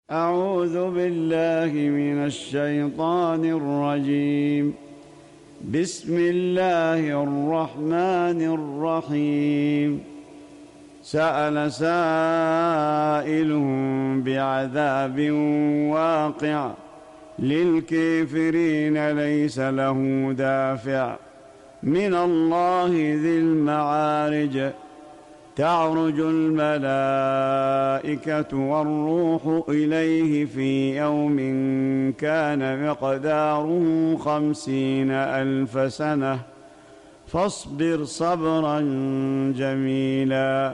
أعوذ بالله من الشيطان الرجيم. بسم الله الرحمن الرحيم. سأل سائل بعذاب واقع للكافرين ليس له دافع من الله ذي المعارج. تعرج الملائكة والروح إليه في يوم كان مقداره 50,000 سنة فاصبر صبرا جميلا.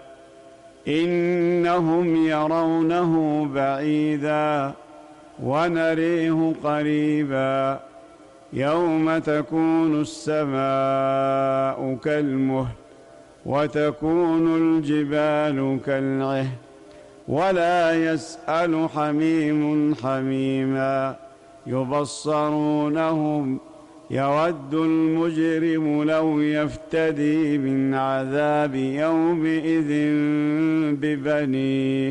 إنهم يرونه بعيدا ونريه قريبا. يوم تكون السماء كالمهل وتكون الجبال كالعهن ولا يسأل حميم حميما. يبصرونهم يود المجرم لو يفتدي من عذاب يومئذ ببنيه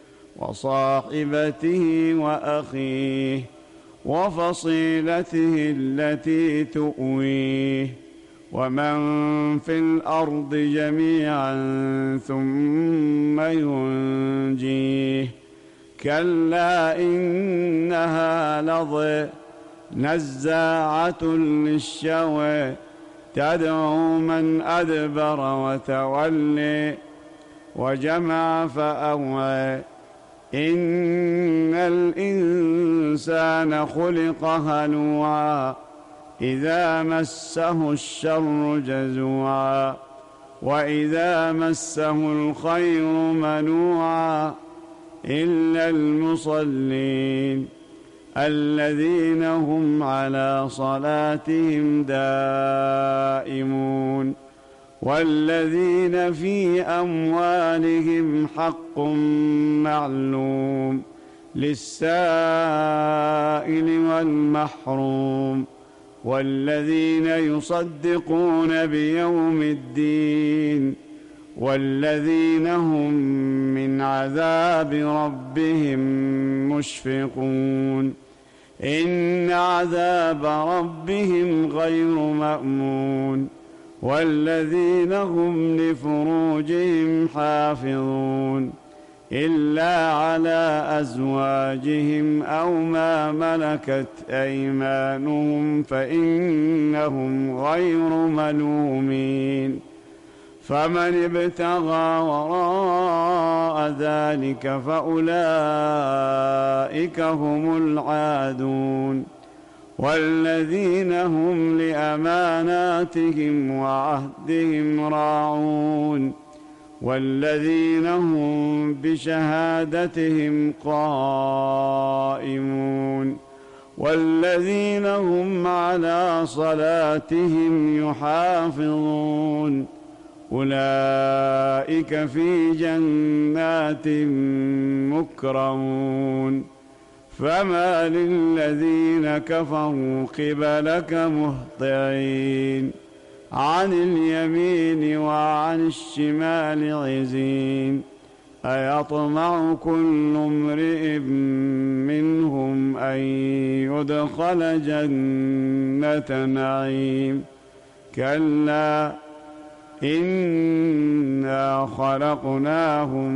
وصاحبته وأخيه وفصيلته التي تؤويه ومن في الأرض جميعا ثم ينجيه. كلا إنها لظى نزاعة للشوى تدعو من أدبر وتولي وجمع فأوعى. إن الإنسان خلق هلوعا إذا مسه الشر جزوعا وإذا مسه الخير منوعا إلا المصلين الذين هم على صلاتهم دائمون والذين في أموالهم حق معلوم للسائل والمحروم والذين يصدقون بيوم الدين والذين هم من عذاب ربهم مشفقون. إن عذاب ربهم غير مأمون والذين هم لفروجهم حافظون إلا على أزواجهم أو ما ملكت أيمانهم فإنهم غير ملومين. فمن ابتغى وراء ذلك فأولئك هم العادون والذين هم لأماناتهم وعهدهم راعون والذين هم بشهادتهم قائمون والذين هم على صلاتهم يحافظون. أولئك في جنات مكرمون. فما للذين كفروا قبلك مهطعين عن اليمين وعن الشمال عزين. أيطمع كل امرئ منهم أن يدخل جنة نعيم. كلا إنا خلقناهم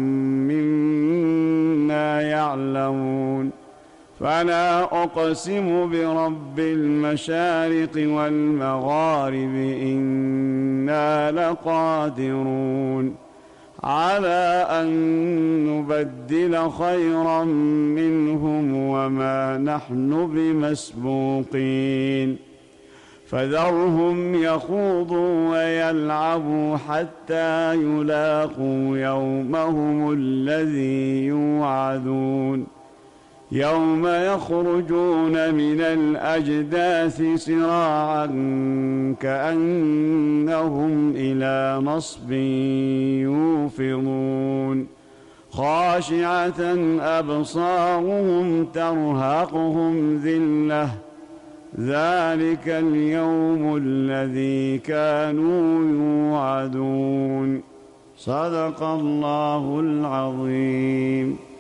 مما يعلمون. فلا أقسم برب المشارق والمغارب إنا لقادرون على أن نبدل خيرا منهم وما نحن بمسبوقين. فذرهم يخوضوا ويلعبوا حتى يلاقوا يومهم الذي يوعدون. يوم يخرجون من الأجداث سراعا كأنهم إلى نصب يوفضون. خاشعة أبصارهم ترهقهم ذلة ذلك اليوم الذي كانوا يوعدون. صدق الله العظيم.